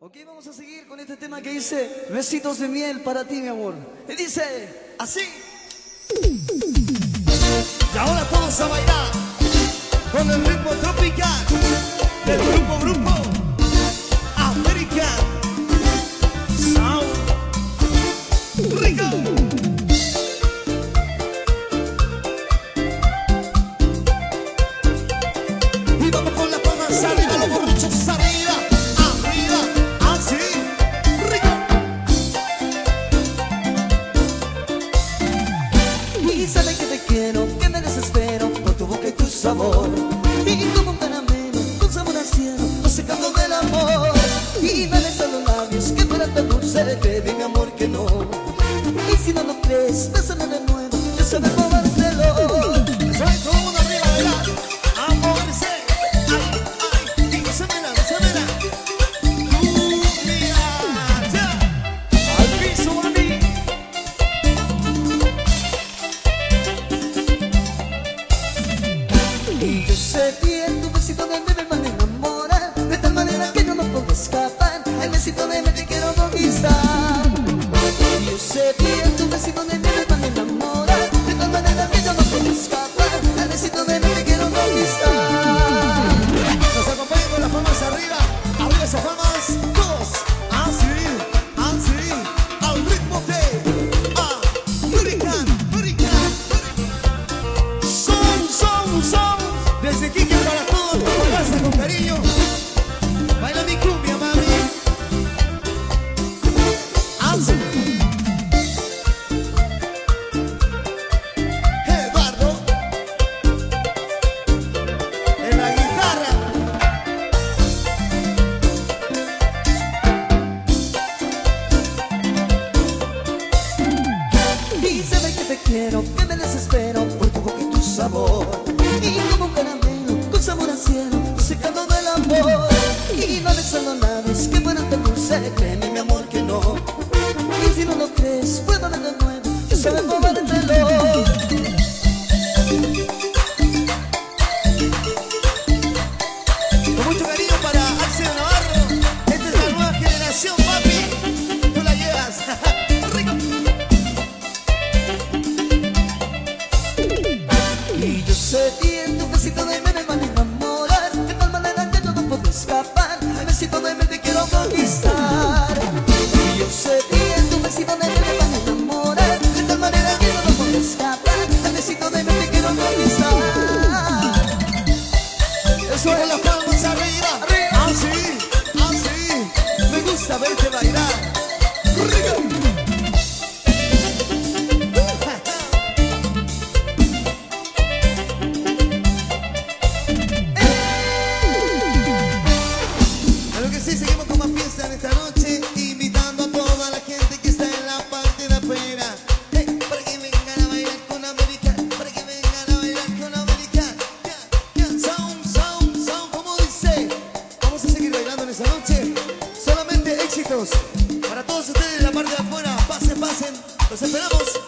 Ok, vamos a seguir con este tema que dice Besitos de miel para ti, mi amor. Y dice así. Y ahora todos a bailar con el ritmo tropical del grupo American Sound Rico. Y vamos con las palmas arriba, los borrachos arriba, arriba, así, rico. Y sabes que te quiero, que me desespero por tu boca y tu sabor. Y como un caramelo con sabor a cielo, no secando del amor. Y me besan los labios que fuera tan dulce, que mi amor que no. Y si no lo crees, bésame de nuevo, yo sé robártelo. Soy todo el mundo arriba, ¿verdad? A moverse. Ay, ay, y se mira. Cumbia, ya. Al piso, mami. Y yo sé bien tu besito de me van a enamorar, de tal manera que yo no puedo escapar. El besito de me te quiero conquistar. Y yo sé bien tu besito de me van a enamorar, de tal manera que yo no puedo escapar. El besito de me te quiero conquistar. Nos acompañan con las palmas arriba. Arriba esas palmas. Todos. Así, así. Al ritmo de American. Son. Desde Kike para todos. Con fuerza, con cariño. Baila mi cumbia, mami. Así. Eduardo. En la guitarra. Y sabes que te quiero, que me desespero por tu boca y tu sabor. Y como un caramelo con sabor a cielo, secando del amor. Y no besando labios que fueran tan dulce, créeme mi amor que no. Y si no lo crees, pruébame de nuevo, yo sé robártelo. Con mucho cariño para Axel Navarro. Esta es la nueva generación, papi. Tú la llevas. Rico. Y yo sé bien tu besito de me van a enamorar, de tal manera que yo no puedo escapar. El besito de me te quiero conquistar. Y yo sé bien tu besito de me van a enamorar, de tal manera que yo no puedo escapar. El besito de me te quiero conquistar. Eso es las palmas arriba. Así, así. Me gusta verte bailar. Rico. Claro que sí, seguimos con más fiesta en esta noche, invitando a toda la gente que está en la parte de afuera. Para que vengan a bailar con América, para que vengan a bailar con América. Sound, como dice. Vamos a seguir bailando en esta noche. Solamente éxitos para todos ustedes en la parte de afuera. Pasen, los esperamos.